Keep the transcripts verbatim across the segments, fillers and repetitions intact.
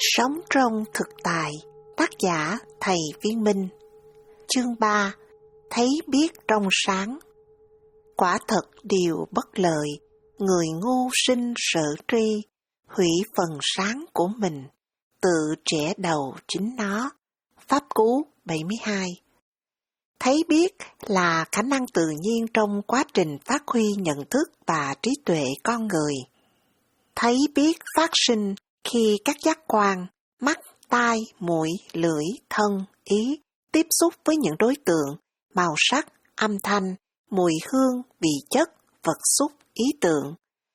Sống trong thực tại, tác giả Thầy Viên Minh. Chương ba. Thấy biết trong sáng. Quả thật điều bất lợi, người ngu sinh sợ tri, hủy phần sáng của mình, tự trẻ đầu chính nó. Pháp Cú bảy mươi hai. Thấy biết là khả năng tự nhiên trong quá trình phát huy nhận thức và trí tuệ con người. Thấy biết phát sinh khi các giác quan, mắt, tai, mũi, lưỡi, thân, ý tiếp xúc với những đối tượng, màu sắc, âm thanh, mùi hương, vị chất, vật xúc, ý tưởng.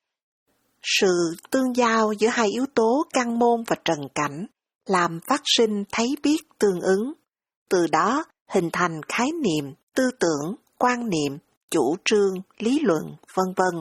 Sự tương giao giữa hai yếu tố căn môn và trần cảnh làm phát sinh thấy biết tương ứng, từ đó hình thành khái niệm, tư tưởng, quan niệm, chủ trương, lý luận, vân vân.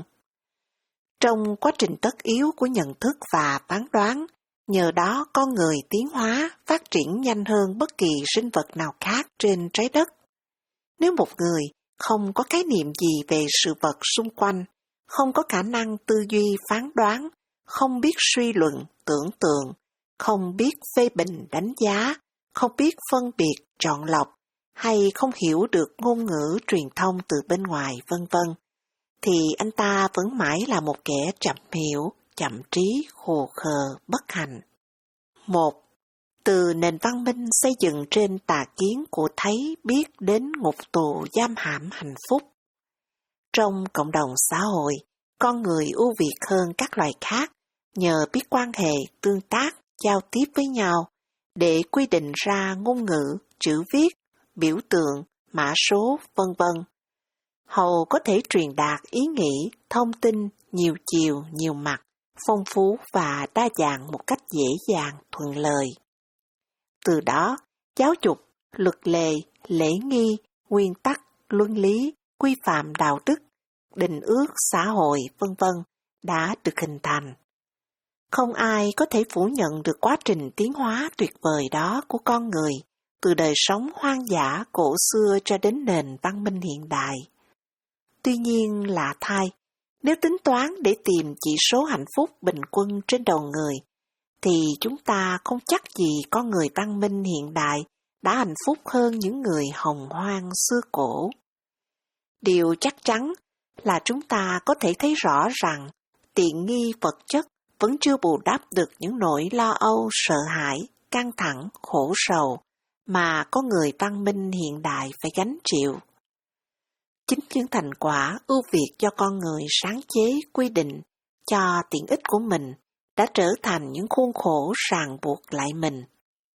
Trong quá trình tất yếu của nhận thức và phán đoán, nhờ đó con người tiến hóa, phát triển nhanh hơn bất kỳ sinh vật nào khác trên trái đất. Nếu một người không có khái niệm gì về sự vật xung quanh, không có khả năng tư duy phán đoán, không biết suy luận, tưởng tượng, không biết phê bình đánh giá, không biết phân biệt, chọn lọc, hay không hiểu được ngôn ngữ truyền thông từ bên ngoài, vân vân, thì anh ta vẫn mãi là một kẻ chậm hiểu, chậm trí, khồ khờ, bất hạnh. Một. Từ nền văn minh xây dựng trên tà kiến của thấy biết đến ngục tù giam hãm hạnh phúc. Trong cộng đồng xã hội, con người ưu việt hơn các loài khác nhờ biết quan hệ, tương tác, giao tiếp với nhau để quy định ra ngôn ngữ, chữ viết, biểu tượng, mã số, vân vân. Hầu có thể truyền đạt ý nghĩ, thông tin nhiều chiều, nhiều mặt, phong phú và đa dạng một cách dễ dàng, thuận lợi. Từ đó, giáo dục, luật lệ, lễ nghi, nguyên tắc, luân lý, quy phạm đạo đức, định ước xã hội, vân vân đã được hình thành. Không ai có thể phủ nhận được quá trình tiến hóa tuyệt vời đó của con người, từ đời sống hoang dã cổ xưa cho đến nền văn minh hiện đại. Tuy nhiên lạ thay, nếu tính toán để tìm chỉ số hạnh phúc bình quân trên đầu người, thì chúng ta không chắc gì con người văn minh hiện đại đã hạnh phúc hơn những người hồng hoang xưa cổ. Điều chắc chắn là chúng ta có thể thấy rõ rằng tiện nghi vật chất vẫn chưa bù đắp được những nỗi lo âu, sợ hãi, căng thẳng, khổ sầu mà có người văn minh hiện đại phải gánh chịu. Chính những thành quả ưu việt do con người sáng chế quy định cho tiện ích của mình đã trở thành những khuôn khổ ràng buộc lại mình.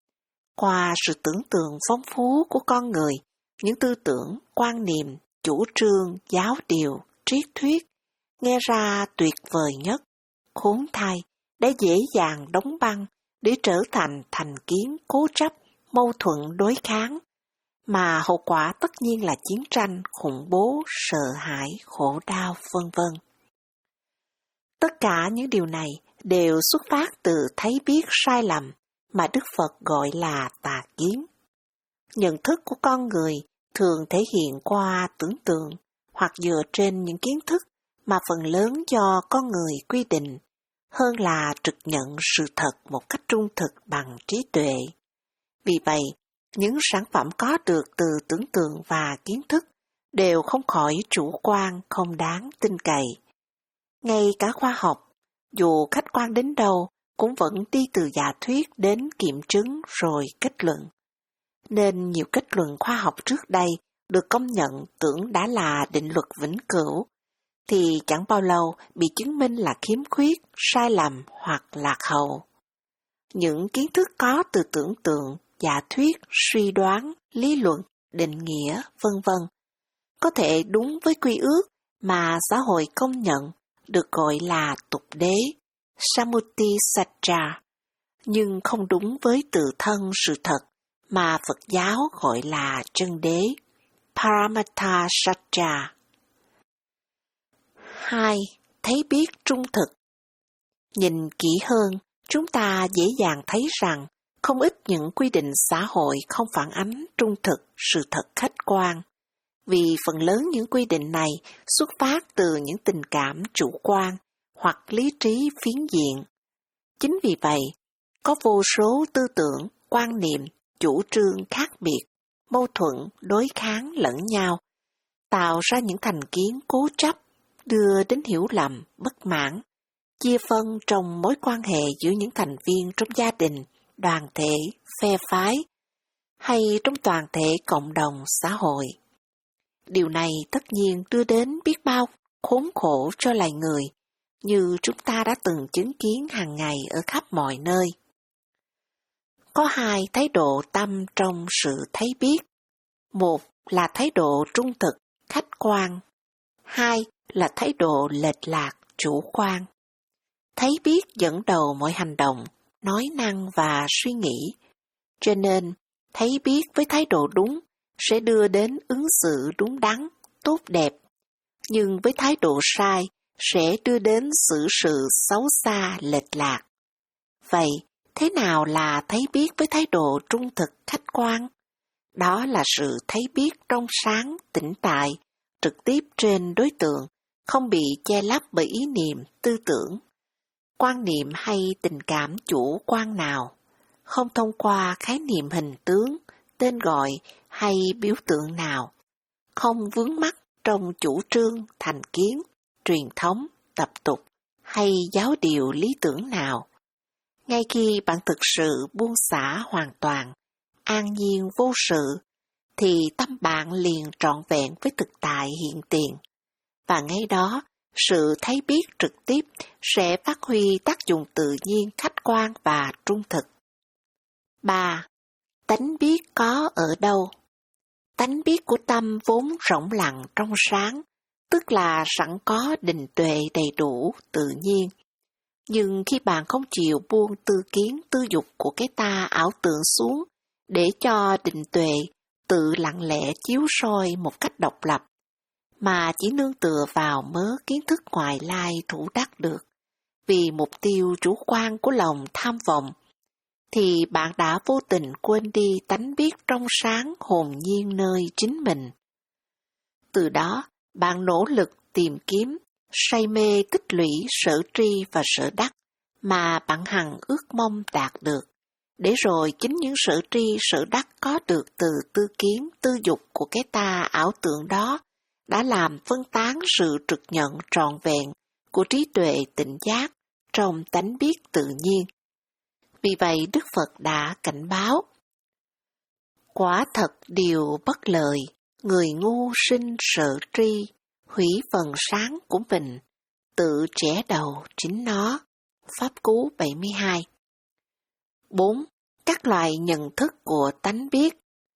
Qua sự tưởng tượng phong phú của con người, những tư tưởng, quan niệm, chủ trương, giáo điều, triết thuyết nghe ra tuyệt vời nhất, khốn thay đã dễ dàng đóng băng để trở thành thành kiến cố chấp, mâu thuẫn đối kháng, mà hậu quả tất nhiên là chiến tranh, khủng bố, sợ hãi, khổ đau, vân vân. Tất cả những điều này đều xuất phát từ thấy biết sai lầm mà Đức Phật gọi là tà kiến. Nhận thức của con người thường thể hiện qua tưởng tượng hoặc dựa trên những kiến thức mà phần lớn do con người quy định, hơn là trực nhận sự thật một cách trung thực bằng trí tuệ. Vì vậy, những sản phẩm có được từ tưởng tượng và kiến thức đều không khỏi chủ quan, không đáng tin cậy. Ngay cả khoa học, dù khách quan đến đâu, cũng vẫn đi từ giả thuyết đến kiểm chứng rồi kết luận. Nên nhiều kết luận khoa học trước đây được công nhận tưởng đã là định luật vĩnh cửu, thì chẳng bao lâu bị chứng minh là khiếm khuyết, sai lầm hoặc lạc hậu. Những kiến thức có từ tưởng tượng, giả thuyết, suy đoán, lý luận, định nghĩa, vân vân có thể đúng với quy ước mà xã hội công nhận, được gọi là tục đế, Sammuti Satcha, nhưng không đúng với tự thân sự thật mà Phật giáo gọi là chân đế, Paramata Satcha. Hai. Thấy biết trung thực. Nhìn kỹ hơn, chúng ta dễ dàng thấy rằng không ít những quy định xã hội không phản ánh trung thực sự thật khách quan, vì phần lớn những quy định này xuất phát từ những tình cảm chủ quan hoặc lý trí phiến diện. Chính vì vậy, có vô số tư tưởng, quan niệm, chủ trương khác biệt, mâu thuẫn, đối kháng lẫn nhau, tạo ra những thành kiến cố chấp, đưa đến hiểu lầm, bất mãn, chia phân trong mối quan hệ giữa những thành viên trong gia đình, đoàn thể, phe phái, hay trong toàn thể cộng đồng xã hội. Điều này tất nhiên đưa đến biết bao khốn khổ cho loài người, như chúng ta đã từng chứng kiến hàng ngày ở khắp mọi nơi. Có hai thái độ tâm trong sự thấy biết. Một là thái độ trung thực, khách quan. Hai là thái độ lệch lạc, chủ quan. Thấy biết dẫn đầu mọi hành động, nói năng và suy nghĩ. Cho nên, thấy biết với thái độ đúng sẽ đưa đến ứng xử đúng đắn, tốt đẹp. Nhưng với thái độ sai sẽ đưa đến xử sự xấu xa, lệch lạc. Vậy, thế nào là thấy biết với thái độ trung thực, khách quan? Đó là sự thấy biết trong sáng, tĩnh tại, trực tiếp trên đối tượng, không bị che lấp bởi ý niệm, tư tưởng, quan niệm hay tình cảm chủ quan nào, không thông qua khái niệm hình tướng, tên gọi hay biểu tượng nào, không vướng mắc trong chủ trương, thành kiến, truyền thống, tập tục hay giáo điều lý tưởng nào. Ngay khi bạn thực sự buông xả hoàn toàn, an nhiên vô sự, thì tâm bạn liền trọn vẹn với thực tại hiện tiền. Và ngay đó, sự thấy biết trực tiếp sẽ phát huy tác dụng tự nhiên, khách quan và trung thực. ba. Tánh biết có ở đâu? Tánh biết của tâm vốn rỗng lặng trong sáng, tức là sẵn có định tuệ đầy đủ, tự nhiên. Nhưng khi bạn không chịu buông tư kiến, tư dục của cái ta ảo tưởng xuống, để cho định tuệ tự lặng lẽ chiếu soi một cách độc lập, mà chỉ nương tựa vào mớ kiến thức ngoại lai thủ đắc được, vì mục tiêu chủ quan của lòng tham vọng, thì bạn đã vô tình quên đi tánh biết trong sáng hồn nhiên nơi chính mình. Từ đó, bạn nỗ lực tìm kiếm, say mê tích lũy sở tri và sở đắc mà bạn hằng ước mong đạt được, để rồi chính những sở tri sở đắc có được từ tư kiến, tư dục của cái ta ảo tưởng đó đã làm phân tán sự trực nhận trọn vẹn của trí tuệ tỉnh giác trong tánh biết tự nhiên. Vì vậy Đức Phật đã cảnh báo: quả thật điều bất lợi, người ngu sinh sợ tri, hủy phần sáng của mình, tự trẻ đầu chính nó. Pháp Cú bảy mươi hai. bốn. Các loại nhận thức của tánh biết.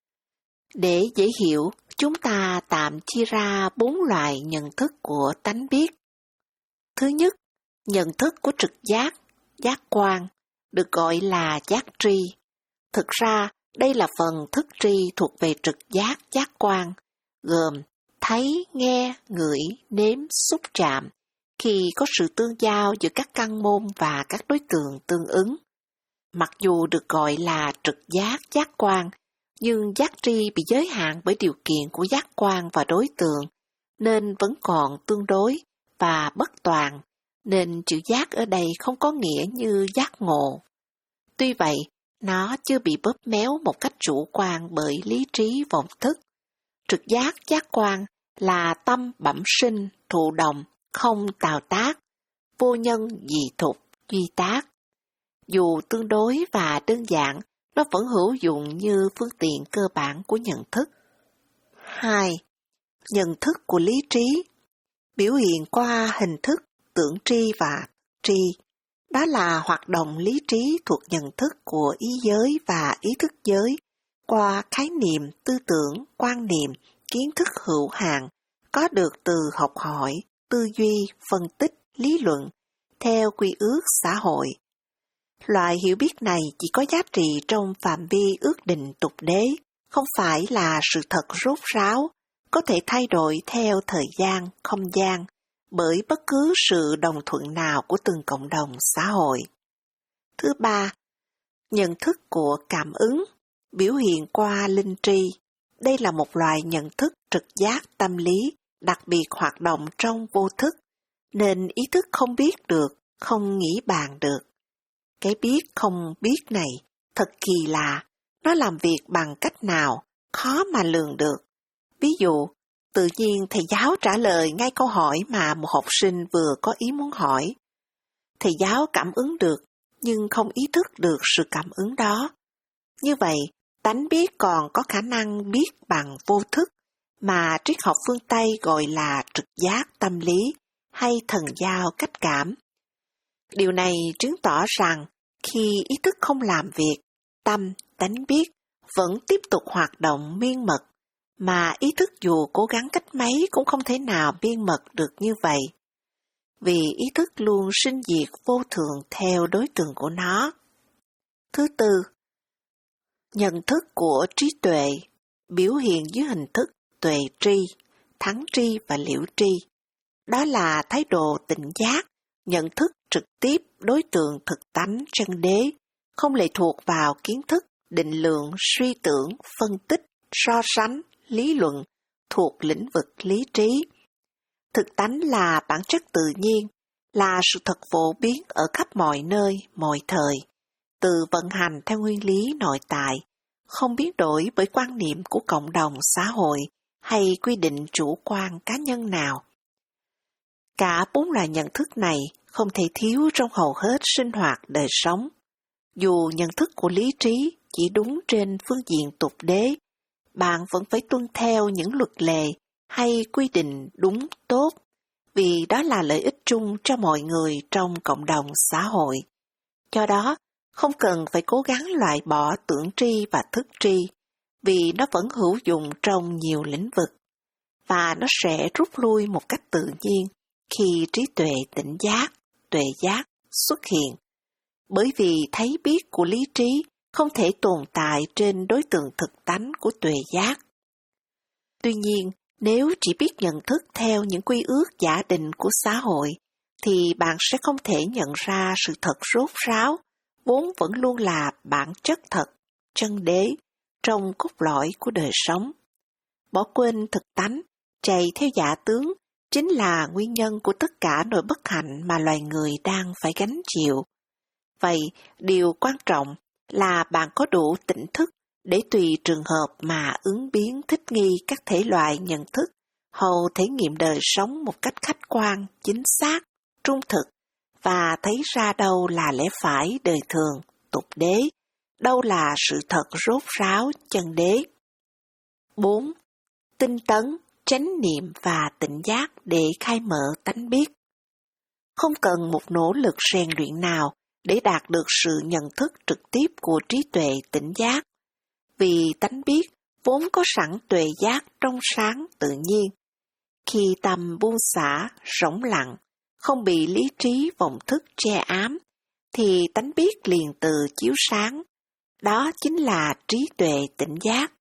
Để dễ hiểu, chúng ta tạm chia ra bốn loại nhận thức của tánh biết. Thứ nhất, nhận thức của trực giác, giác quan, được gọi là giác tri. Thực ra, đây là phần thức tri thuộc về trực giác, giác quan, gồm thấy, nghe, ngửi, nếm, xúc chạm, khi có sự tương giao giữa các căn môn và các đối tượng tương ứng. Mặc dù được gọi là trực giác, giác quan, nhưng giác tri bị giới hạn bởi điều kiện của giác quan và đối tượng, nên vẫn còn tương đối và bất toàn, nên chữ giác ở đây không có nghĩa như giác ngộ. Tuy vậy, nó chưa bị bóp méo một cách chủ quan bởi lý trí vọng thức. Trực giác, giác quan là tâm bẩm sinh, thụ động, không tạo tác, vô nhân dị thục, duy tác. Dù tương đối và đơn giản, nó vẫn hữu dụng như phương tiện cơ bản của nhận thức. hai. Nhận thức của lý trí, biểu hiện qua hình thức, tưởng tri và tri. Đó là hoạt động lý trí thuộc nhận thức của ý giới và ý thức giới, qua khái niệm, tư tưởng, quan niệm, kiến thức hữu hạn, có được từ học hỏi, tư duy, phân tích, lý luận, theo quy ước xã hội. Loại hiểu biết này chỉ có giá trị trong phạm vi ước định tục đế, không phải là sự thật rốt ráo, có thể thay đổi theo thời gian, không gian, bởi bất cứ sự đồng thuận nào của từng cộng đồng xã hội. Thứ ba, nhận thức của cảm ứng, biểu hiện qua linh tri. Đây là một loại nhận thức trực giác tâm lý, đặc biệt hoạt động trong vô thức, nên ý thức không biết được, không nghĩ bàn được. Cái biết không biết này thật kỳ lạ, nó làm việc bằng cách nào, khó mà lường được. Ví dụ, tự nhiên thầy giáo trả lời ngay câu hỏi mà một học sinh vừa có ý muốn hỏi. Thầy giáo cảm ứng được, nhưng không ý thức được sự cảm ứng đó. Như vậy, tánh biết còn có khả năng biết bằng vô thức, mà triết học phương Tây gọi là trực giác tâm lý hay thần giao cách cảm. Điều này chứng tỏ rằng khi ý thức không làm việc, tâm, tánh biết vẫn tiếp tục hoạt động miên mật, mà ý thức dù cố gắng cách mấy cũng không thể nào miên mật được như vậy. Vì ý thức luôn sinh diệt vô thường theo đối tượng của nó. Thứ tư, nhận thức của trí tuệ biểu hiện dưới hình thức tuệ tri, thắng tri và liễu tri. Đó là thái độ tỉnh giác, nhận thức trực tiếp đối tượng thực tánh chân đế, không lệ thuộc vào kiến thức, định lượng, suy tưởng, phân tích, so sánh, lý luận thuộc lĩnh vực lý trí. Thực tánh là bản chất tự nhiên, là sự thật phổ biến ở khắp mọi nơi, mọi thời, từ vận hành theo nguyên lý nội tại, không biến đổi bởi quan niệm của cộng đồng xã hội hay quy định chủ quan cá nhân nào. Cả bốn loại nhận thức này không thể thiếu trong hầu hết sinh hoạt đời sống. Dù nhận thức của lý trí chỉ đúng trên phương diện tục đế, bạn vẫn phải tuân theo những luật lệ hay quy định đúng tốt, vì đó là lợi ích chung cho mọi người trong cộng đồng xã hội. Do đó, không cần phải cố gắng loại bỏ tưởng tri và thức tri, vì nó vẫn hữu dụng trong nhiều lĩnh vực, và nó sẽ rút lui một cách tự nhiên khi trí tuệ tỉnh giác, tuệ giác xuất hiện. Bởi vì thấy biết của lý trí không thể tồn tại trên đối tượng thực tánh của tuệ giác. Tuy nhiên, nếu chỉ biết nhận thức theo những quy ước giả định của xã hội, thì bạn sẽ không thể nhận ra sự thật rốt ráo, vốn vẫn luôn là bản chất thật, chân đế, trong cốt lõi của đời sống. Bỏ quên thực tánh, chạy theo giả tướng, chính là nguyên nhân của tất cả nỗi bất hạnh mà loài người đang phải gánh chịu. Vậy, điều quan trọng là bạn có đủ tỉnh thức để tùy trường hợp mà ứng biến thích nghi các thể loại nhận thức, hầu thể nghiệm đời sống một cách khách quan, chính xác, trung thực, và thấy ra đâu là lẽ phải đời thường, tục đế, đâu là sự thật rốt ráo, chân đế. bốn. Tinh tấn, chánh niệm và tỉnh giác để khai mở tánh biết. Không cần một nỗ lực rèn luyện nào để đạt được sự nhận thức trực tiếp của trí tuệ tỉnh giác, vì tánh biết vốn có sẵn tuệ giác trong sáng tự nhiên. Khi tâm buông xả, rỗng lặng, không bị lý trí vọng thức che ám, thì tánh biết liền từ chiếu sáng. Đó chính là trí tuệ tỉnh giác.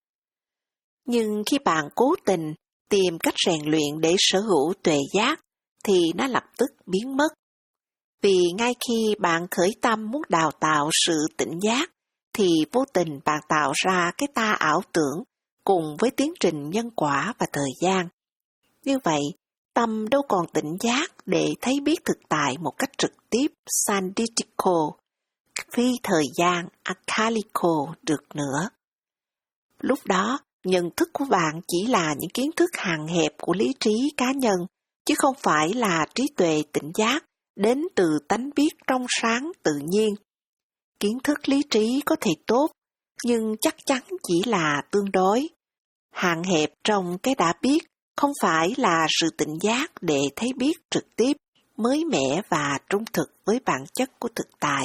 Nhưng khi bạn cố tình tìm cách rèn luyện để sở hữu tuệ giác, thì nó lập tức biến mất. Vì ngay khi bạn khởi tâm muốn đào tạo sự tỉnh giác, thì vô tình bạn tạo ra cái ta ảo tưởng cùng với tiến trình nhân quả và thời gian. Như vậy, tâm đâu còn tỉnh giác để thấy biết thực tại một cách trực tiếp sanditico, phi thời gian akalico được nữa. Lúc đó, nhận thức của bạn chỉ là những kiến thức hạn hẹp của lý trí cá nhân, chứ không phải là trí tuệ tỉnh giác đến từ tánh biết trong sáng tự nhiên. Kiến thức lý trí có thể tốt, nhưng chắc chắn chỉ là tương đối. Hạn hẹp trong cái đã biết không phải là sự tỉnh giác để thấy biết trực tiếp, mới mẻ và trung thực với bản chất của thực tại.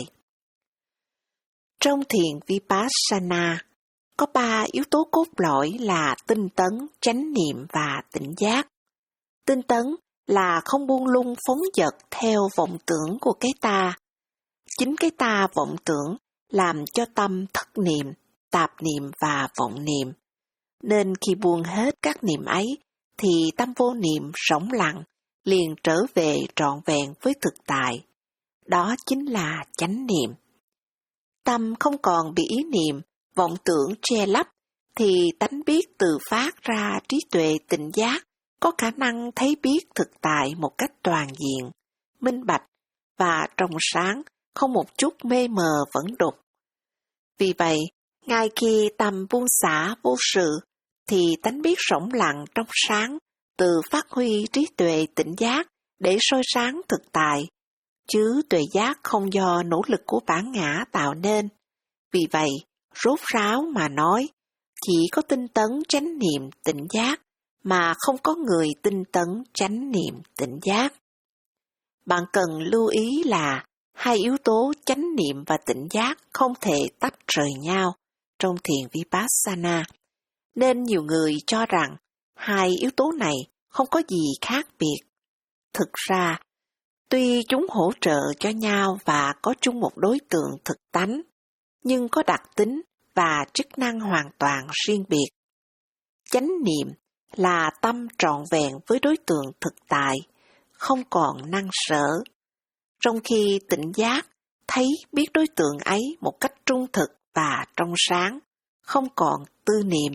Trong thiền Vipassana, có ba yếu tố cốt lõi là tinh tấn, chánh niệm và tỉnh giác. Tinh tấn là không buông lung phóng dật theo vọng tưởng của cái ta. Chính cái ta vọng tưởng làm cho tâm thất niệm, tạp niệm và vọng niệm. Nên khi buông hết các niệm ấy, thì tâm vô niệm rỗng lặng, liền trở về trọn vẹn với thực tại. Đó chính là chánh niệm. Tâm không còn bị ý niệm, vọng tưởng che lấp, thì tánh biết từ phát ra trí tuệ tỉnh giác, có khả năng thấy biết thực tại một cách toàn diện, minh bạch và trong sáng, không một chút mê mờ vẫn đục. Vì vậy, ngay khi tâm buông xả vô sự, thì tánh biết rỗng lặng trong sáng, từ phát huy trí tuệ tỉnh giác để soi sáng thực tại, chứ tuệ giác không do nỗ lực của bản ngã tạo nên. Vì vậy, rốt ráo mà nói, chỉ có tinh tấn chánh niệm tỉnh giác, mà không có người tinh tấn chánh niệm tỉnh giác. Bạn cần lưu ý là hai yếu tố chánh niệm và tỉnh giác không thể tách rời nhau trong thiền Vipassana, nên nhiều người cho rằng hai yếu tố này không có gì khác biệt. Thực ra, tuy chúng hỗ trợ cho nhau và có chung một đối tượng thực tánh, nhưng có đặc tính và chức năng hoàn toàn riêng biệt. Chánh niệm là tâm trọn vẹn với đối tượng thực tại, không còn năng sở, trong khi tỉnh giác thấy biết đối tượng ấy một cách trung thực và trong sáng, không còn tư niệm.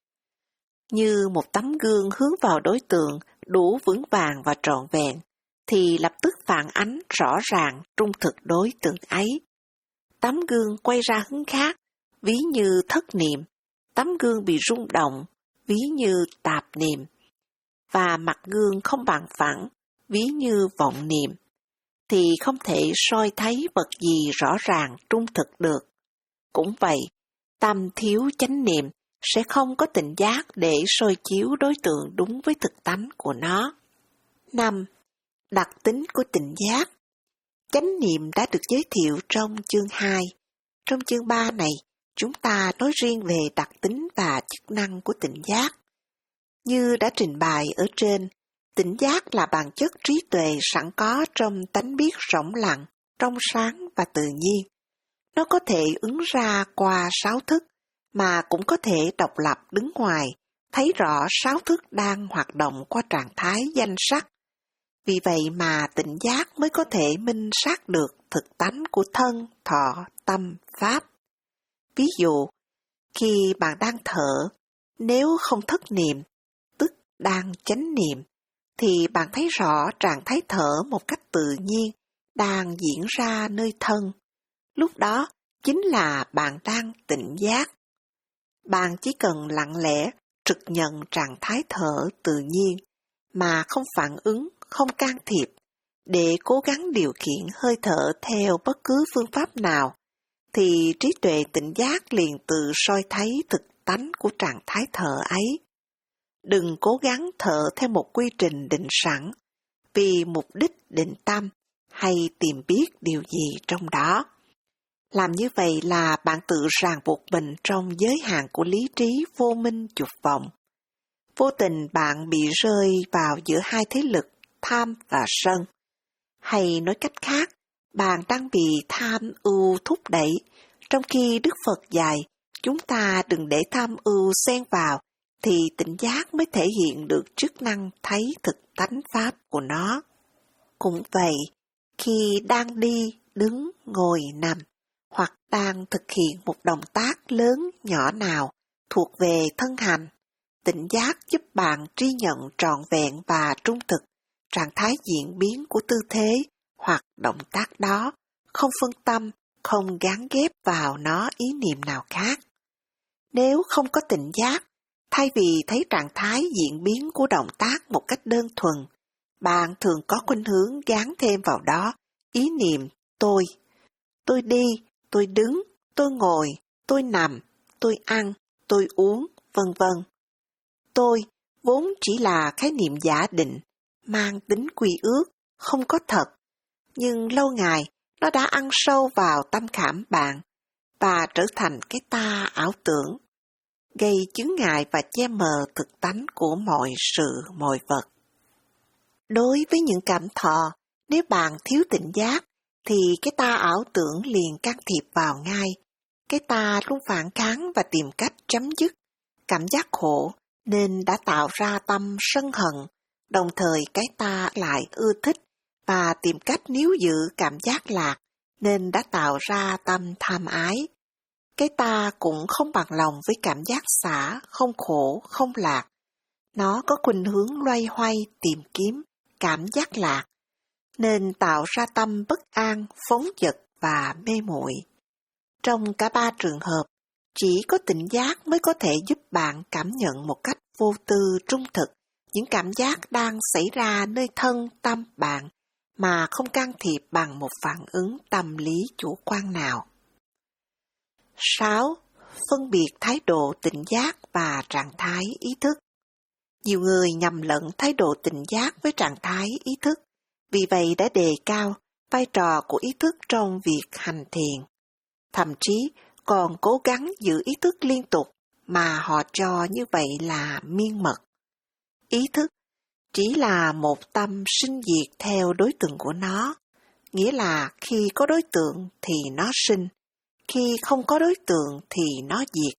Như một tấm gương hướng vào đối tượng đủ vững vàng và trọn vẹn, thì lập tức phản ánh rõ ràng trung thực đối tượng ấy. Tấm gương quay ra hướng khác, ví như thất niệm, tấm gương bị rung động, ví như tạp niệm, và mặt gương không bằng phẳng, ví như vọng niệm, thì không thể soi thấy vật gì rõ ràng trung thực được. Cũng vậy, tâm thiếu chánh niệm sẽ không có tỉnh giác để soi chiếu đối tượng đúng với thực tánh của nó. năm. Đặc tính của tỉnh giác. Chánh niệm đã được giới thiệu trong chương hai. Trong chương ba này, chúng ta nói riêng về đặc tính và chức năng của tỉnh giác. Như đã trình bày ở trên, tỉnh giác là bản chất trí tuệ sẵn có trong tánh biết rỗng lặng, trong sáng và tự nhiên. Nó có thể ứng ra qua sáu thức, mà cũng có thể độc lập đứng ngoài, thấy rõ sáu thức đang hoạt động qua trạng thái danh sắc. Vì vậy mà tỉnh giác mới có thể minh sát được thực tánh của thân, thọ, tâm, pháp. Ví dụ, khi bạn đang thở, nếu không thất niệm, tức đang chánh niệm, thì bạn thấy rõ trạng thái thở một cách tự nhiên đang diễn ra nơi thân. Lúc đó chính là bạn đang tỉnh giác. Bạn chỉ cần lặng lẽ trực nhận trạng thái thở tự nhiên, mà không phản ứng, không can thiệp, để cố gắng điều khiển hơi thở theo bất cứ phương pháp nào, thì trí tuệ tỉnh giác liền tự soi thấy thực tánh của trạng thái thở ấy. Đừng cố gắng thở theo một quy trình định sẵn, vì mục đích định tâm hay tìm biết điều gì trong đó. Làm như vậy là bạn tự ràng buộc mình trong giới hạn của lý trí vô minh dục vọng. Vô tình bạn bị rơi vào giữa hai thế lực tham và sân. Hay nói cách khác, bạn đang bị tham ưu thúc đẩy, trong khi Đức Phật dạy chúng ta đừng để tham ưu xen vào, thì tỉnh giác mới thể hiện được chức năng thấy thực tánh pháp của nó. Cũng vậy, khi đang đi, đứng, ngồi, nằm, hoặc đang thực hiện một động tác lớn nhỏ nào thuộc về thân hành, tỉnh giác giúp bạn tri nhận trọn vẹn và trung thực trạng thái diễn biến của tư thế hoặc động tác đó, không phân tâm, không gán ghép vào nó ý niệm nào khác. Nếu không có tỉnh giác, thay vì thấy trạng thái diễn biến của động tác một cách đơn thuần, bạn thường có khuynh hướng gán thêm vào đó ý niệm tôi. Tôi đi, tôi đứng, tôi ngồi, tôi nằm, tôi ăn, tôi uống, vân vân. Tôi vốn chỉ là khái niệm giả định, mang tính quy ước, không có thật, nhưng lâu ngày nó đã ăn sâu vào tâm khảm bạn và trở thành cái ta ảo tưởng, gây chướng ngại và che mờ thực tánh của mọi sự mọi vật. Đối với những cảm thọ, nếu bạn thiếu tỉnh giác, thì cái ta ảo tưởng liền can thiệp vào ngay. Cái ta luôn phản kháng và tìm cách chấm dứt cảm giác khổ, nên đã tạo ra tâm sân hận, đồng thời cái ta lại ưa thích và tìm cách níu giữ cảm giác lạc, nên đã tạo ra tâm tham ái. Cái ta cũng không bằng lòng với cảm giác xả, không khổ, không lạc. Nó có khuynh hướng loay hoay tìm kiếm cảm giác lạc, nên tạo ra tâm bất an, phóng dật và mê muội. Trong cả ba trường hợp, chỉ có tỉnh giác mới có thể giúp bạn cảm nhận một cách vô tư trung thực những cảm giác đang xảy ra nơi thân tâm bạn mà không can thiệp bằng một phản ứng tâm lý chủ quan nào. sáu. Phân biệt thái độ tỉnh giác và trạng thái ý thức. Nhiều người nhầm lẫn thái độ tỉnh giác với trạng thái ý thức, vì vậy đã đề cao vai trò của ý thức trong việc hành thiền. Thậm chí còn cố gắng giữ ý thức liên tục mà họ cho như vậy là miên mật. Ý thức chỉ là một tâm sinh diệt theo đối tượng của nó, nghĩa là khi có đối tượng thì nó sinh, khi không có đối tượng thì nó diệt.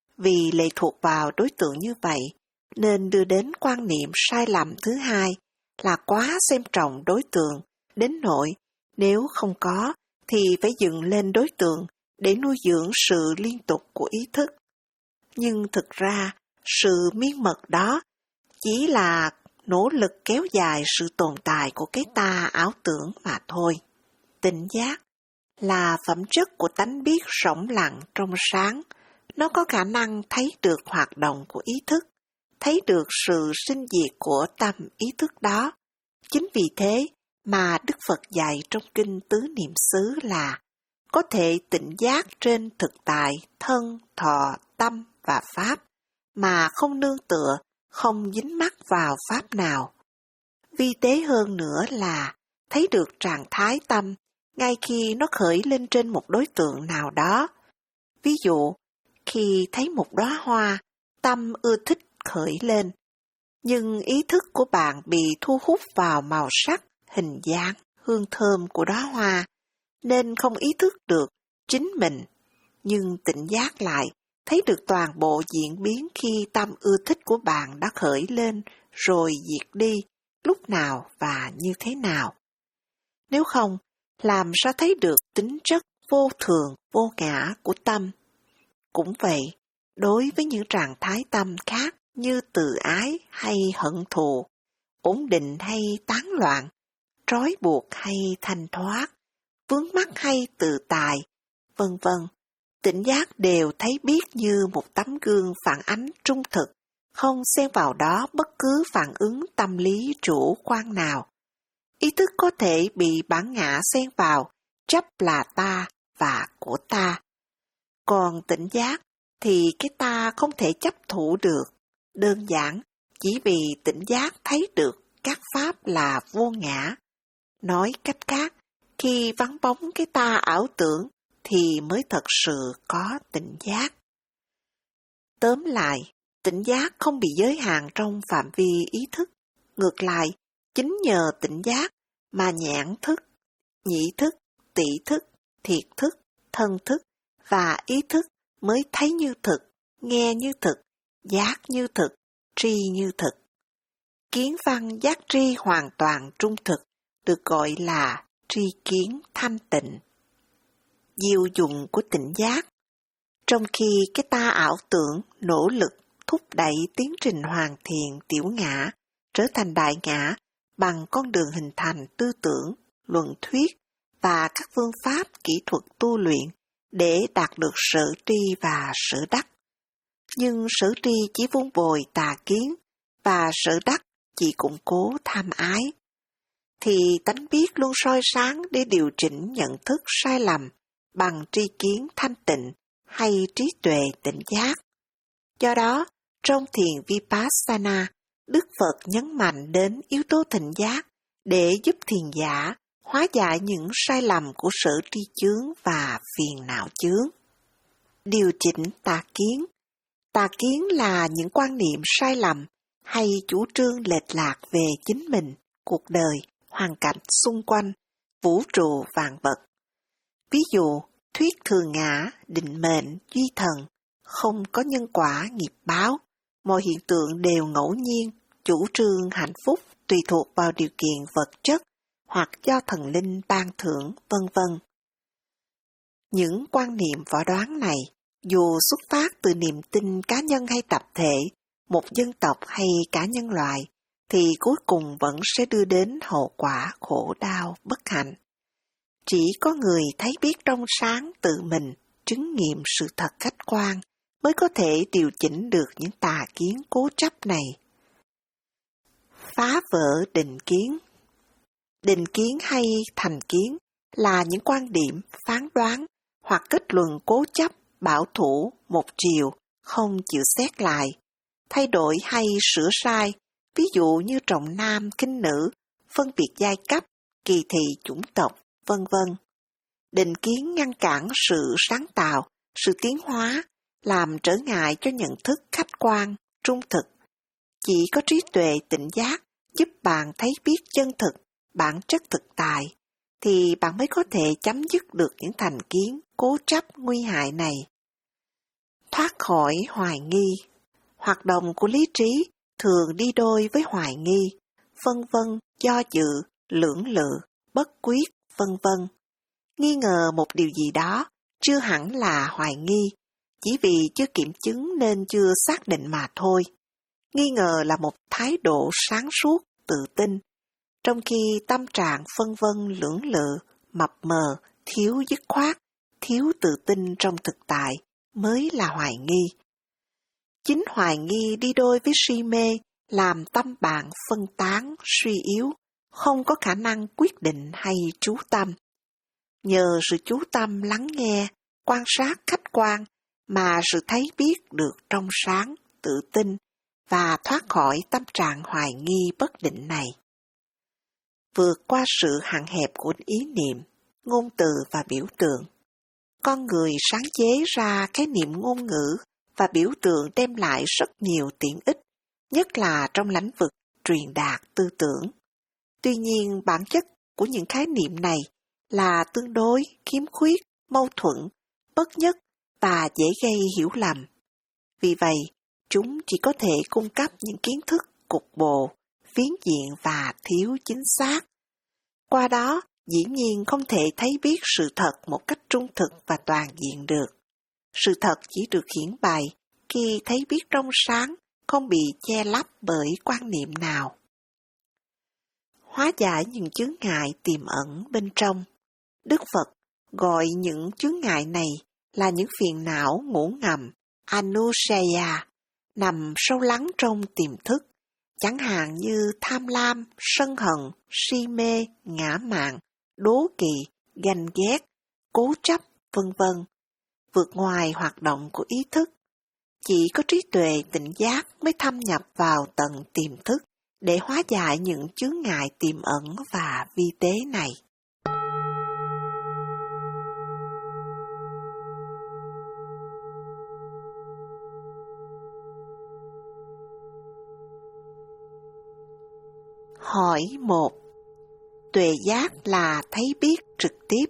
Vì lệ thuộc vào đối tượng như vậy, nên đưa đến quan niệm sai lầm thứ hai là quá xem trọng đối tượng, đến nỗi nếu không có thì phải dựng lên đối tượng để nuôi dưỡng sự liên tục của ý thức. Nhưng thực ra, sự miên mật đó chỉ là nỗ lực kéo dài sự tồn tại của cái ta ảo tưởng mà thôi. Tỉnh giác là phẩm chất của tánh biết rỗng lặng trong sáng. Nó có khả năng thấy được hoạt động của ý thức, thấy được sự sinh diệt của tâm ý thức đó. Chính vì thế mà Đức Phật dạy trong Kinh Tứ Niệm xứ là có thể tỉnh giác trên thực tại, thân, thọ, tâm và pháp, mà không nương tựa, không dính mắc vào pháp nào. Vi tế hơn nữa là thấy được trạng thái tâm ngay khi nó khởi lên trên một đối tượng nào đó. Ví dụ, khi thấy một đóa hoa, tâm ưa thích khởi lên, nhưng ý thức của bạn bị thu hút vào màu sắc, hình dáng, hương thơm của đóa hoa, nên không ý thức được chính mình, nhưng tỉnh giác lại, thấy được toàn bộ diễn biến khi tâm ưa thích của bạn đã khởi lên rồi diệt đi, lúc nào và như thế nào. Nếu không, làm sao thấy được tính chất vô thường, vô ngã của tâm? Cũng vậy, đối với những trạng thái tâm khác như từ ái hay hận thù, ổn định hay tán loạn, trói buộc hay thanh thoát, vướng mắc hay tự tại, vân vân, tỉnh giác đều thấy biết như một tấm gương phản ánh trung thực, không xen vào đó bất cứ phản ứng tâm lý chủ quan nào. Ý thức có thể bị bản ngã xen vào, chấp là ta và của ta. Còn tỉnh giác thì cái ta không thể chấp thủ được, đơn giản chỉ vì tỉnh giác thấy được các pháp là vô ngã. Nói cách khác, khi vắng bóng cái ta ảo tưởng thì mới thật sự có tỉnh giác. Tóm lại, tỉnh giác không bị giới hạn trong phạm vi ý thức. Ngược lại, chính nhờ tỉnh giác mà nhãn thức, nhĩ thức, tỷ thức, thiệt thức, thân thức và ý thức mới thấy như thực, nghe như thực, giác như thực, tri như thực. Kiến văn giác tri hoàn toàn trung thực được gọi là tri kiến thanh tịnh. Diệu dụng của tỉnh giác. Trong khi cái ta ảo tưởng nỗ lực thúc đẩy tiến trình hoàn thiện tiểu ngã trở thành đại ngã bằng con đường hình thành tư tưởng, luận thuyết và các phương pháp kỹ thuật tu luyện để đạt được sở tri và sở đắc. Nhưng sở tri chỉ vun bồi tà kiến và sở đắc chỉ củng cố tham ái. Thì tánh biết luôn soi sáng để điều chỉnh nhận thức sai lầm bằng tri kiến thanh tịnh hay trí tuệ tỉnh giác. Do đó, trong thiền Vipassana, Đức Phật nhấn mạnh đến yếu tố tỉnh giác để giúp thiền giả hóa giải những sai lầm của sở tri chướng và phiền não chướng. Điều chỉnh tà kiến. Tà kiến là những quan niệm sai lầm hay chủ trương lệch lạc về chính mình, cuộc đời, hoàn cảnh xung quanh, vũ trụ vạn vật. Ví dụ, thuyết thường ngã, định mệnh, duy thần, không có nhân quả nghiệp báo, mọi hiện tượng đều ngẫu nhiên, chủ trương hạnh phúc tùy thuộc vào điều kiện vật chất hoặc do thần linh ban thưởng, vân vân. Những quan niệm võ đoán này, dù xuất phát từ niềm tin cá nhân hay tập thể, một dân tộc hay cả nhân loại, thì cuối cùng vẫn sẽ đưa đến hậu quả khổ đau bất hạnh. Chỉ có người thấy biết trong sáng tự mình chứng nghiệm sự thật khách quan mới có thể điều chỉnh được những tà kiến cố chấp này. Phá vỡ định kiến. Định kiến hay thành kiến là những quan điểm, phán đoán hoặc kết luận cố chấp, bảo thủ, một chiều, không chịu xét lại, thay đổi hay sửa sai, ví dụ như trọng nam khinh nữ, phân biệt giai cấp, kỳ thị chủng tộc, vân vân. Định kiến ngăn cản sự sáng tạo, sự tiến hóa, làm trở ngại cho nhận thức khách quan, trung thực. Chỉ có trí tuệ tỉnh giác giúp bạn thấy biết chân thực, bản chất thực tại, thì bạn mới có thể chấm dứt được những thành kiến, cố chấp nguy hại này. Thoát khỏi hoài nghi. Hoạt động của lý trí thường đi đôi với hoài nghi, phân vân, do dự, lưỡng lự, bất quyết, vân vân. Nghi ngờ một điều gì đó chưa hẳn là hoài nghi, chỉ vì chưa kiểm chứng nên chưa xác định mà thôi. Nghi ngờ là một thái độ sáng suốt, tự tin, trong khi tâm trạng phân vân lưỡng lự, mập mờ, thiếu dứt khoát, thiếu tự tin trong thực tại mới là hoài nghi. Chính hoài nghi đi đôi với si mê, làm tâm bạn phân tán, suy yếu, không có khả năng quyết định hay chú tâm. Nhờ sự chú tâm lắng nghe, quan sát khách quan mà sự thấy biết được trong sáng, tự tin và thoát khỏi tâm trạng hoài nghi bất định này. Vượt qua sự hạn hẹp của ý niệm, ngôn từ và biểu tượng, con người sáng chế ra khái niệm ngôn ngữ và biểu tượng đem lại rất nhiều tiện ích, nhất là trong lĩnh vực truyền đạt tư tưởng. Tuy nhiên, bản chất của những khái niệm này là tương đối, khiếm khuyết, mâu thuẫn, bất nhất và dễ gây hiểu lầm. Vì vậy, chúng chỉ có thể cung cấp những kiến thức cục bộ, phiến diện và thiếu chính xác. Qua đó, dĩ nhiên không thể thấy biết sự thật một cách trung thực và toàn diện được. Sự thật chỉ được hiển bày khi thấy biết trong sáng, không bị che lấp bởi quan niệm nào. Hóa giải những chướng ngại tiềm ẩn bên trong. Đức Phật gọi những chướng ngại này là những phiền não ngủ ngầm, anusaya, nằm sâu lắng trong tiềm thức, chẳng hạn như tham lam, sân hận, si mê, ngã mạn, đố kỵ, ganh ghét, cố chấp, vân vân, vượt ngoài hoạt động của ý thức. Chỉ có trí tuệ tỉnh giác mới thâm nhập vào tầng tiềm thức để hóa giải những chướng ngại tiềm ẩn và vi tế này. Hỏi một. Tuệ giác là thấy biết trực tiếp.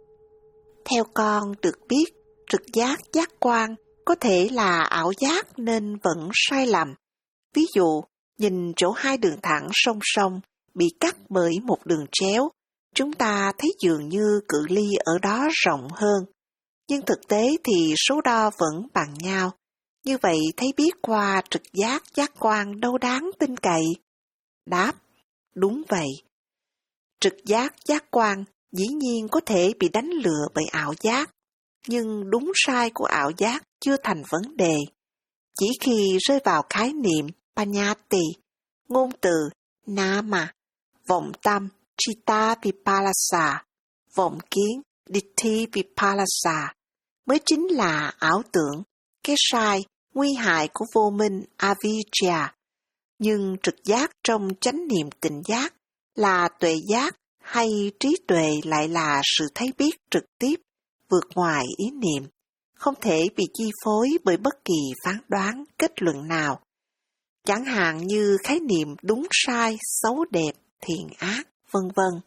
Theo con được biết, trực giác giác quan có thể là ảo giác nên vẫn sai lầm. Ví dụ, nhìn chỗ hai đường thẳng song song bị cắt bởi một đường chéo, chúng ta thấy dường như cự ly ở đó rộng hơn. Nhưng thực tế thì số đo vẫn bằng nhau. Như vậy thấy biết qua trực giác giác quan đâu đáng tin cậy? Đáp, đúng vậy. Trực giác giác quan dĩ nhiên có thể bị đánh lừa bởi ảo giác, nhưng đúng sai của ảo giác chưa thành vấn đề. Chỉ khi rơi vào khái niệm Panyati, ngôn từ Nama, vọng tâm Chitta Vipallasa, vọng kiến Ditti Vipallasa, mới chính là ảo tưởng, cái sai, nguy hại của vô minh Avijja. Nhưng trực giác trong chánh niệm tỉnh giác là tuệ giác hay trí tuệ lại là sự thấy biết trực tiếp, vượt ngoài ý niệm, không thể bị chi phối bởi bất kỳ phán đoán, kết luận nào. Chẳng hạn như khái niệm đúng sai, xấu đẹp, thiện ác, vân vân.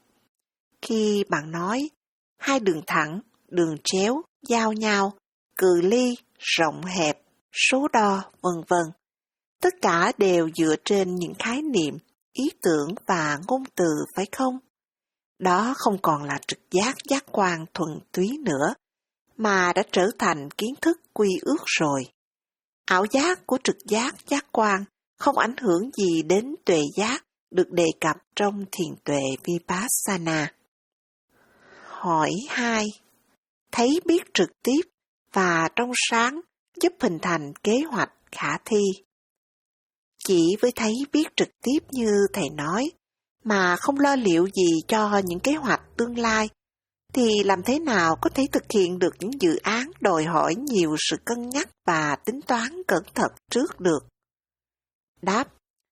Khi bạn nói hai đường thẳng, đường chéo, giao nhau, cự ly, rộng hẹp, số đo, vân vân, tất cả đều dựa trên những khái niệm, ý tưởng và ngôn từ phải không? Đó không còn là trực giác giác quan thuần túy nữa, mà đã trở thành kiến thức quy ước rồi. Ảo giác của trực giác giác quan không ảnh hưởng gì đến tuệ giác được đề cập trong thiền tuệ Vipassana. Hỏi hai. Thấy biết trực tiếp và trong sáng giúp hình thành kế hoạch khả thi. Chỉ với thấy biết trực tiếp như thầy nói, mà không lo liệu gì cho những kế hoạch tương lai, thì làm thế nào có thể thực hiện được những dự án đòi hỏi nhiều sự cân nhắc và tính toán cẩn thận trước được? Đáp.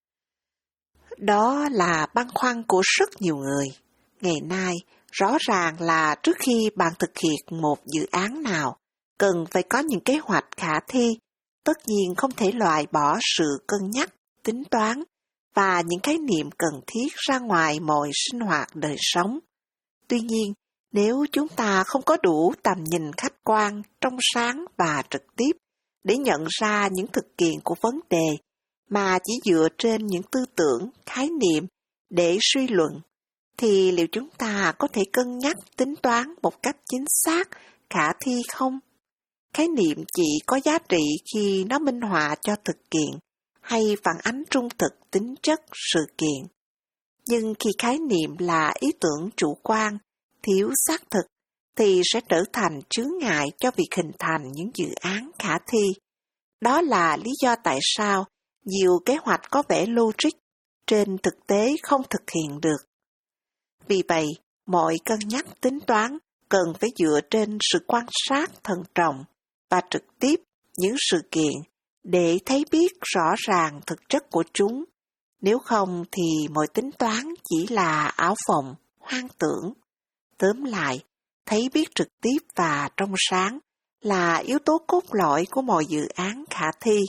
Đó là băn khoăn của rất nhiều người. Ngày nay, rõ ràng là trước khi bạn thực hiện một dự án nào, cần phải có những kế hoạch khả thi, tất nhiên không thể loại bỏ sự cân nhắc, tính toán và những khái niệm cần thiết ra ngoài mọi sinh hoạt đời sống. Tuy nhiên, nếu chúng ta không có đủ tầm nhìn khách quan, trong sáng và trực tiếp để nhận ra những thực kiện của vấn đề, mà chỉ dựa trên những tư tưởng, khái niệm để suy luận, thì liệu chúng ta có thể cân nhắc tính toán một cách chính xác, khả thi không? Khái niệm chỉ có giá trị khi nó minh họa cho thực kiện hay phản ánh trung thực tính chất sự kiện. Nhưng khi khái niệm là ý tưởng chủ quan, thiếu xác thực, thì sẽ trở thành chướng ngại cho việc hình thành những dự án khả thi. Đó là lý do tại sao nhiều kế hoạch có vẻ logic, trên thực tế không thực hiện được. Vì vậy, mọi cân nhắc tính toán cần phải dựa trên sự quan sát thận trọng và trực tiếp những sự kiện để thấy biết rõ ràng thực chất của chúng. Nếu không thì mọi tính toán chỉ là ảo vọng, hoang tưởng. Tóm lại, thấy biết trực tiếp và trong sáng là yếu tố cốt lõi của mọi dự án khả thi.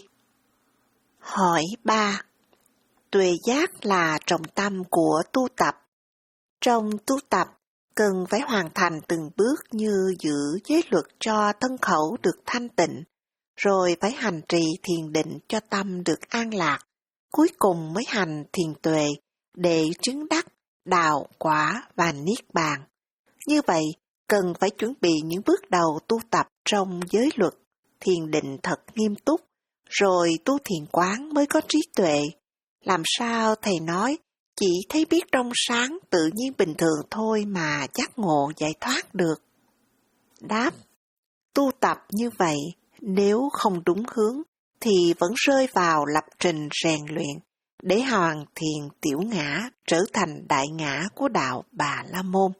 Hỏi ba. Tuệ giác là trọng tâm của tu tập. Trong tu tập, cần phải hoàn thành từng bước như giữ giới luật cho thân khẩu được thanh tịnh, rồi phải hành trì thiền định cho tâm được an lạc, cuối cùng mới hành thiền tuệ để chứng đắc đạo, quả và niết bàn. Như vậy, cần phải chuẩn bị những bước đầu tu tập trong giới luật, thiền định thật nghiêm túc, rồi tu thiền quán mới có trí tuệ. Làm sao thầy nói, chỉ thấy biết trong sáng tự nhiên bình thường thôi mà giác ngộ giải thoát được? Đáp. Tu tập như vậy, nếu không đúng hướng, thì vẫn rơi vào lập trình rèn luyện, để hoàn thiện tiểu ngã trở thành đại ngã của đạo Bà La Môn.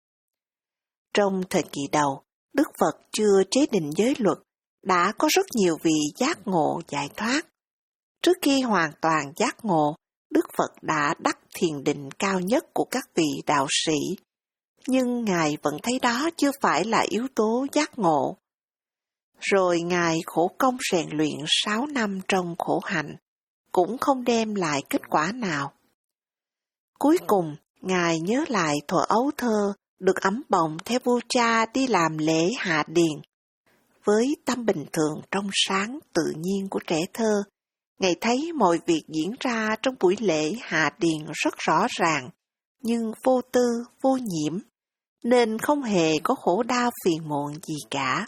Trong thời kỳ đầu, Đức Phật chưa chế định giới luật, đã có rất nhiều vị giác ngộ giải thoát. Trước khi hoàn toàn giác ngộ, Đức Phật đã đắc thiền định cao nhất của các vị đạo sĩ, nhưng Ngài vẫn thấy đó chưa phải là yếu tố giác ngộ. Rồi Ngài khổ công rèn luyện sáu năm trong khổ hạnh, cũng không đem lại kết quả nào. Cuối cùng, Ngài nhớ lại thuở ấu thơ, được ấm bồng theo vua cha đi làm lễ hạ điền. Với tâm bình thường trong sáng tự nhiên của trẻ thơ, Ngài thấy mọi việc diễn ra trong buổi lễ hạ điền rất rõ ràng, nhưng vô tư, vô nhiễm, nên không hề có khổ đau phiền muộn gì cả.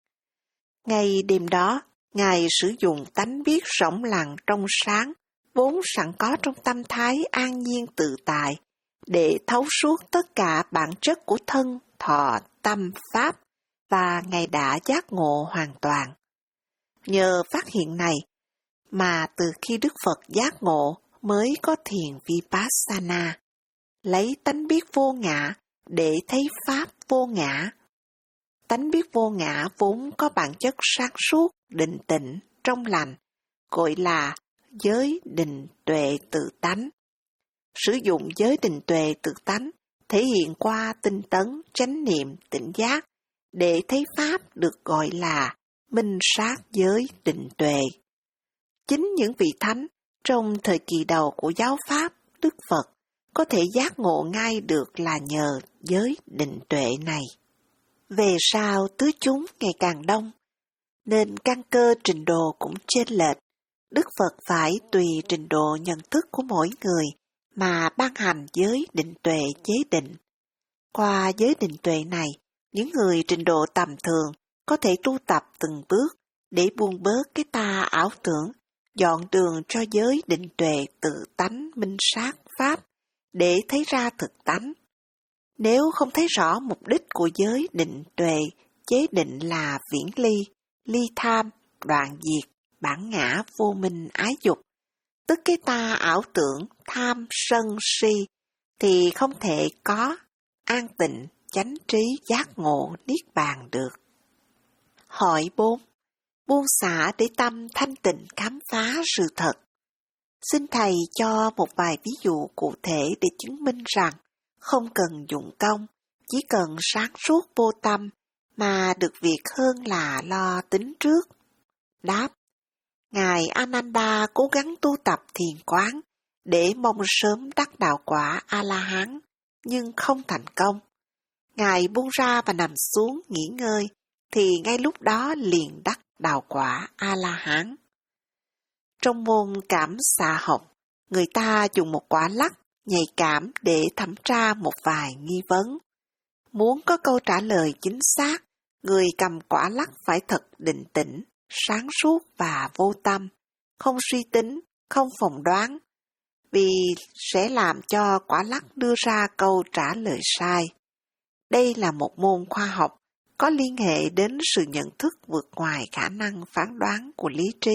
Ngày đêm đó, Ngài sử dụng tánh biết rỗng lặng trong sáng, vốn sẵn có trong tâm thái an nhiên tự tại, để thấu suốt tất cả bản chất của thân, thọ, tâm, pháp, và Ngài đã giác ngộ hoàn toàn. Nhờ phát hiện này, mà từ khi Đức Phật giác ngộ mới có thiền Vipassana, lấy tánh biết vô ngã để thấy pháp vô ngã. Tánh biết vô ngã vốn có bản chất sáng suốt, định tĩnh, trong lành, gọi là giới định tuệ tự tánh. Sử dụng giới định tuệ tự tánh thể hiện qua tinh tấn, chánh niệm, tỉnh giác, để thấy pháp được gọi là minh sát giới định tuệ. Chính những vị thánh trong thời kỳ đầu của giáo pháp Đức Phật có thể giác ngộ ngay được là nhờ giới định tuệ này. Về sau tứ chúng ngày càng đông, nên căn cơ trình độ cũng chênh lệch. Đức Phật phải tùy trình độ nhận thức của mỗi người mà ban hành giới định tuệ chế định. Qua giới định tuệ này, những người trình độ tầm thường có thể tu tập từng bước để buông bớt cái ta ảo tưởng, dọn đường cho giới định tuệ tự tánh minh sát pháp để thấy ra thực tánh. Nếu không thấy rõ mục đích của giới định tuệ, chế định là viễn ly, ly tham, đoạn diệt, bản ngã vô minh ái dục, tức cái ta ảo tưởng, tham, sân, si, thì không thể có an tịnh, chánh trí, giác ngộ, niết bàn được. Hỏi bốn. Buông xả để tâm thanh tịnh khám phá sự thật. Xin Thầy cho một vài ví dụ cụ thể để chứng minh rằng không cần dụng công, chỉ cần sáng suốt vô tâm mà được việc hơn là lo tính trước. Đáp. Ngài Ananda cố gắng tu tập thiền quán để mong sớm đắc đạo quả A-la-hán, nhưng không thành công. Ngài buông ra và nằm xuống nghỉ ngơi, thì ngay lúc đó liền đắc đạo quả A-la-hán. Trong môn cảm xạ học, người ta dùng một quả lắc nhạy cảm để thẩm tra một vài nghi vấn. Muốn có câu trả lời chính xác, người cầm quả lắc phải thật định tĩnh, sáng suốt và vô tâm, không suy tính, không phỏng đoán, vì sẽ làm cho quả lắc đưa ra câu trả lời sai. Đây là một môn khoa học có liên hệ đến sự nhận thức vượt ngoài khả năng phán đoán của lý trí.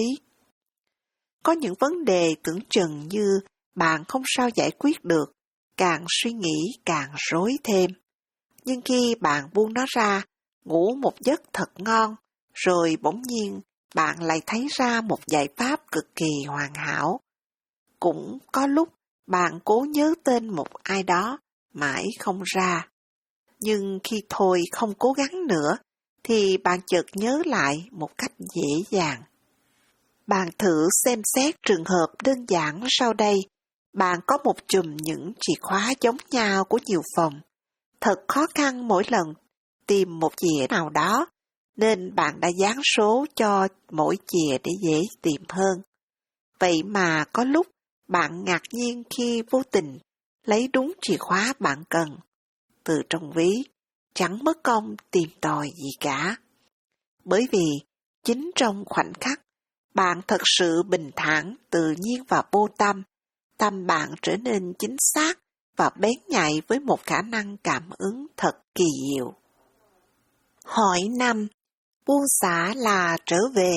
Có những vấn đề tưởng chừng như bạn không sao giải quyết được, càng suy nghĩ càng rối thêm. Nhưng khi bạn buông nó ra, ngủ một giấc thật ngon, rồi bỗng nhiên bạn lại thấy ra một giải pháp cực kỳ hoàn hảo. Cũng có lúc bạn cố nhớ tên một ai đó, mãi không ra. Nhưng khi thôi không cố gắng nữa, thì bạn chợt nhớ lại một cách dễ dàng. Bạn thử xem xét trường hợp đơn giản sau đây. Bạn có một chùm những chìa khóa giống nhau của nhiều phòng. Thật khó khăn mỗi lần tìm một chìa nào đó, nên bạn đã dán số cho mỗi chìa để dễ tìm hơn. Vậy mà có lúc bạn ngạc nhiên khi vô tình lấy đúng chìa khóa bạn cần. Từ trong ví, chẳng mất công tìm tòi gì cả. Bởi vì chính trong khoảnh khắc, bạn thật sự bình thản, tự nhiên và vô tâm, tâm bạn trở nên chính xác và bén nhạy với một khả năng cảm ứng thật kỳ diệu. Hỏi năm. Buông xả là trở về.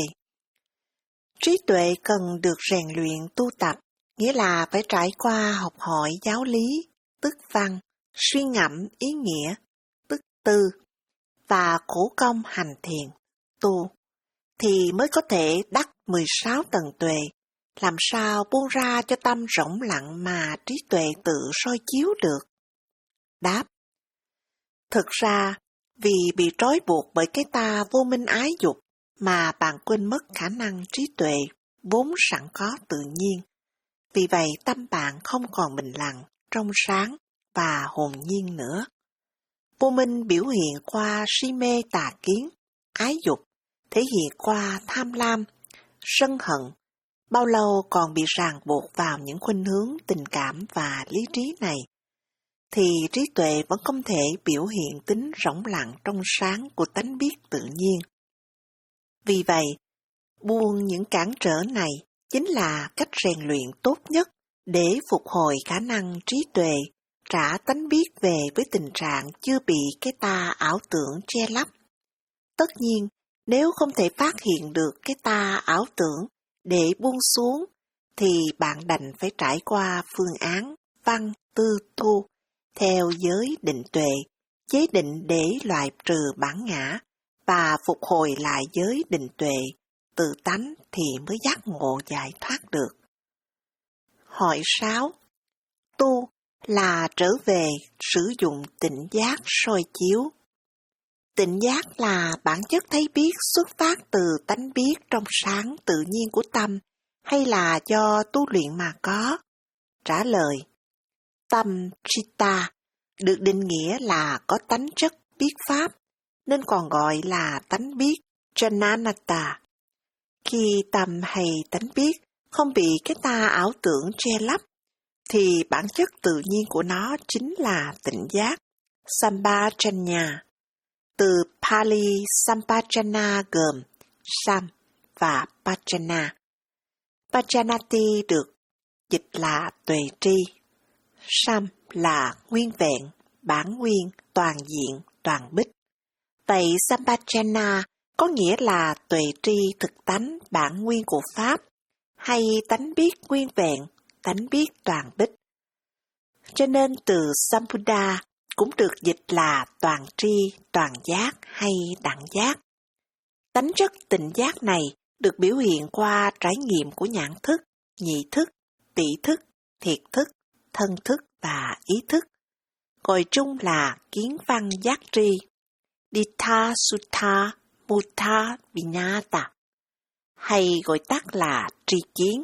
Trí tuệ cần được rèn luyện tu tập, nghĩa là phải trải qua học hỏi giáo lý, tức văn, suy ngẫm ý nghĩa, tức tư, và khổ công hành thiền, tu, thì mới có thể đắc mười sáu tầng tuệ. Làm sao buông ra cho tâm rỗng lặng mà trí tuệ tự soi chiếu được? Đáp. Thực ra, vì bị trói buộc bởi cái ta vô minh ái dục mà bạn quên mất khả năng trí tuệ vốn sẵn có tự nhiên. Vì vậy tâm bạn không còn bình lặng, trong sáng và hồn nhiên nữa. Vô minh biểu hiện qua si mê tà kiến, ái dục, thể hiện qua tham lam, sân hận. Bao lâu còn bị ràng buộc vào những khuynh hướng tình cảm và lý trí này, thì trí tuệ vẫn không thể biểu hiện tính rỗng lặng trong sáng của tánh biết tự nhiên. Vì vậy, buông những cản trở này chính là cách rèn luyện tốt nhất để phục hồi khả năng trí tuệ, trả tánh biết về với tình trạng chưa bị cái ta ảo tưởng che lấp. Tất nhiên, nếu không thể phát hiện được cái ta ảo tưởng để buông xuống, thì bạn đành phải trải qua phương án văn tư tu theo giới định tuệ, chế định để loại trừ bản ngã và phục hồi lại giới định tuệ, tự tánh thì mới giác ngộ giải thoát được. Hỏi sáu. Tu là trở về sử dụng tỉnh giác soi chiếu. Tỉnh giác là bản chất thấy biết xuất phát từ tánh biết trong sáng tự nhiên của tâm, hay là do tu luyện mà có? Trả lời. Tâm Chitta được định nghĩa là có tánh chất biết pháp, nên còn gọi là tánh biết Jnanata. Khi tâm hay tánh biết không bị cái ta ảo tưởng che lấp, thì bản chất tự nhiên của nó chính là tỉnh giác, Sampajanya. Từ Pali Sampajana gồm Sam và Pajana. Pajanati được dịch là tuệ tri. Sam là nguyên vẹn, bản nguyên, toàn diện, toàn bích. Vậy Sampajana có nghĩa là tuệ tri thực tánh bản nguyên của Pháp, hay tánh biết nguyên vẹn, tánh biết toàn bích. Cho nên từ Sambuddha cũng được dịch là toàn tri, toàn giác hay đẳng giác. Tánh chất tịnh giác này được biểu hiện qua trải nghiệm của nhãn thức, nhị thức, tỷ thức, thiệt thức, thân thức và ý thức, gọi chung là kiến văn giác tri, Dittha Sutta Mutta Viññāta, hay gọi tắt là tri kiến,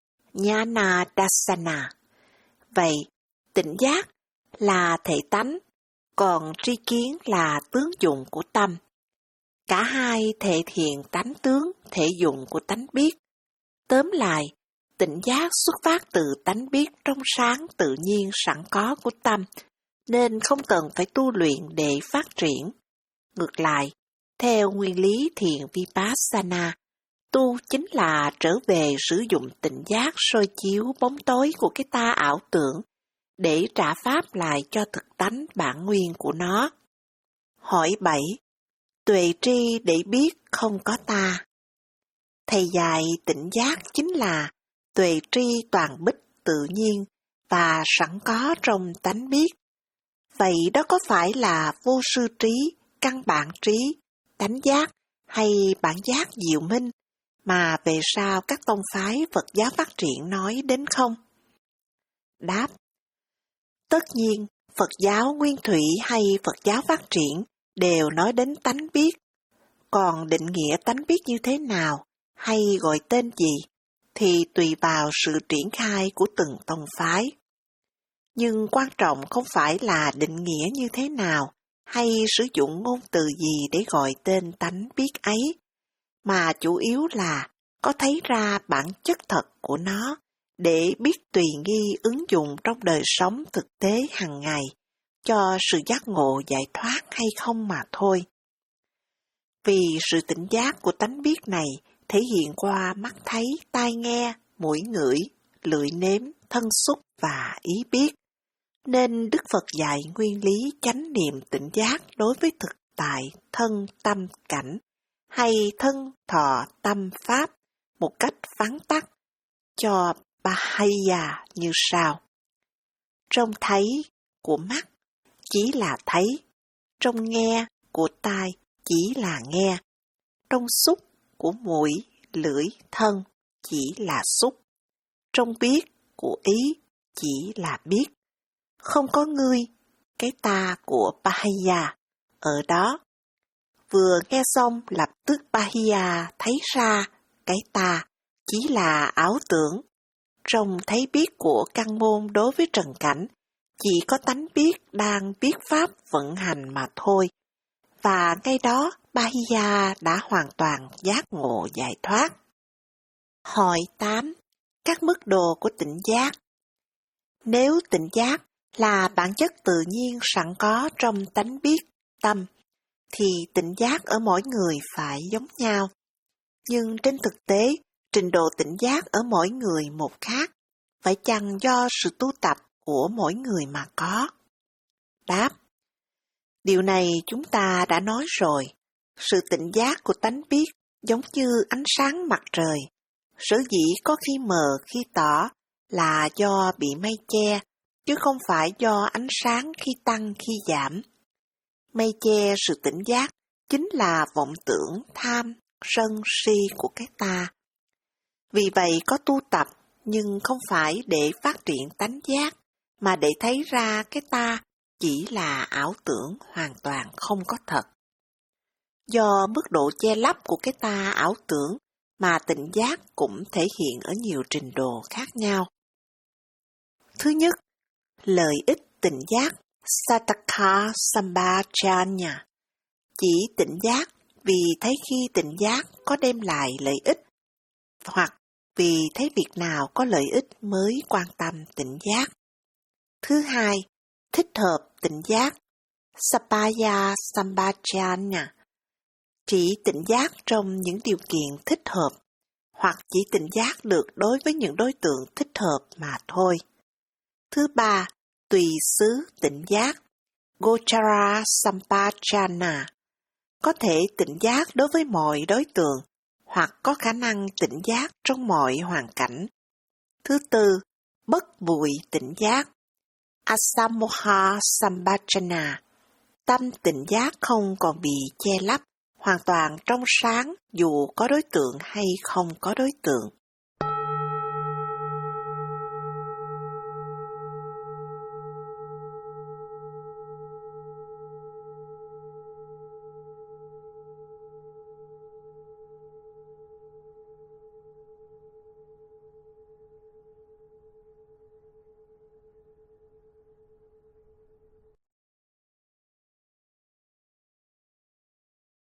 Jnana Dassana. Vậy, tịnh giác là thể tánh, còn tri kiến là tướng dụng của tâm. Cả hai thể hiện tánh tướng, thể dụng của tánh biết. Tóm lại, tịnh giác xuất phát từ tánh biết trong sáng tự nhiên sẵn có của tâm, nên không cần phải tu luyện để phát triển. Ngược lại, theo nguyên lý thiền Vipassana, tu chính là trở về sử dụng tịnh giác soi chiếu bóng tối của cái ta ảo tưởng, để trả pháp lại cho thực tánh bản nguyên của nó. Hỏi bảy. Tuệ tri để biết không có ta. Thầy dạy tịnh giác chính là tuệ tri toàn bích tự nhiên và sẵn có trong tánh biết. Vậy đó có phải là vô sư trí, căn bản trí, tánh giác hay bản giác diệu minh mà về sau các tông phái Phật giáo phát triển nói đến không? Đáp. Tất nhiên, Phật giáo nguyên thủy hay Phật giáo phát triển đều nói đến tánh biết. Còn định nghĩa tánh biết như thế nào hay gọi tên gì thì tùy vào sự triển khai của từng tông phái. Nhưng quan trọng không phải là định nghĩa như thế nào hay sử dụng ngôn từ gì để gọi tên tánh biết ấy, mà chủ yếu là có thấy ra bản chất thật của nó để biết tùy nghi ứng dụng trong đời sống thực tế hàng ngày cho sự giác ngộ giải thoát hay không mà thôi. Vì sự tỉnh giác của tánh biết này thể hiện qua mắt thấy, tai nghe, mũi ngửi, lưỡi nếm, thân xúc và ý biết, nên Đức Phật dạy nguyên lý chánh niệm tỉnh giác đối với thực tại thân tâm cảnh hay thân thọ tâm pháp một cách phán tắc cho Bahaya như sau. Trong thấy của mắt chỉ là thấy, trong nghe của tai chỉ là nghe, trong xúc của mũi, lưỡi, thân chỉ là xúc, trong biết của ý chỉ là biết. Không có ngươi, cái ta của Bahaya ở đó. Vừa nghe xong lập tức Bahaya thấy ra cái ta chỉ là ảo tưởng. Trong thấy biết của căn môn đối với trần cảnh, chỉ có tánh biết đang biết pháp vận hành mà thôi. Và ngay đó Bahaya đã hoàn toàn giác ngộ giải thoát. Hỏi tám. Các mức độ của tỉnh giác. Nếu tỉnh giác là bản chất tự nhiên sẵn có trong tánh biết, tâm, thì tỉnh giác ở mỗi người phải giống nhau. Nhưng trên thực tế, trình độ tỉnh giác ở mỗi người một khác, phải chăng do sự tu tập của mỗi người mà có? Đáp. Điều này chúng ta đã nói rồi. Sự tỉnh giác của tánh biết giống như ánh sáng mặt trời. Sở dĩ có khi mờ khi tỏ là do bị mây che, chứ không phải do ánh sáng khi tăng khi giảm. Mây che sự tỉnh giác chính là vọng tưởng, tham, sân, si của cái ta. Vì vậy có tu tập nhưng không phải để phát triển tánh giác, mà để thấy ra cái ta chỉ là ảo tưởng hoàn toàn không có thật. Do mức độ che lấp của cái ta ảo tưởng mà tỉnh giác cũng thể hiện ở nhiều trình độ khác nhau. Thứ nhất, lợi ích tỉnh giác Sattaka Sambhajanya, chỉ tỉnh giác vì thấy khi tỉnh giác có đem lại lợi ích, hoặc vì thấy việc nào có lợi ích mới quan tâm tỉnh giác. Thứ hai, thích hợp tỉnh giác Sappaya Sambhajanya, chỉ tỉnh giác trong những điều kiện thích hợp, hoặc chỉ tỉnh giác được đối với những đối tượng thích hợp mà thôi. Thứ ba, tùy xứ tỉnh giác, Gochara Sampajana, có thể tỉnh giác đối với mọi đối tượng, hoặc có khả năng tỉnh giác trong mọi hoàn cảnh. Thứ tư, bất vụi tỉnh giác. Asamoha Sampajana, tâm tỉnh giác không còn bị che lấp, hoàn toàn trong sáng dù có đối tượng hay không có đối tượng.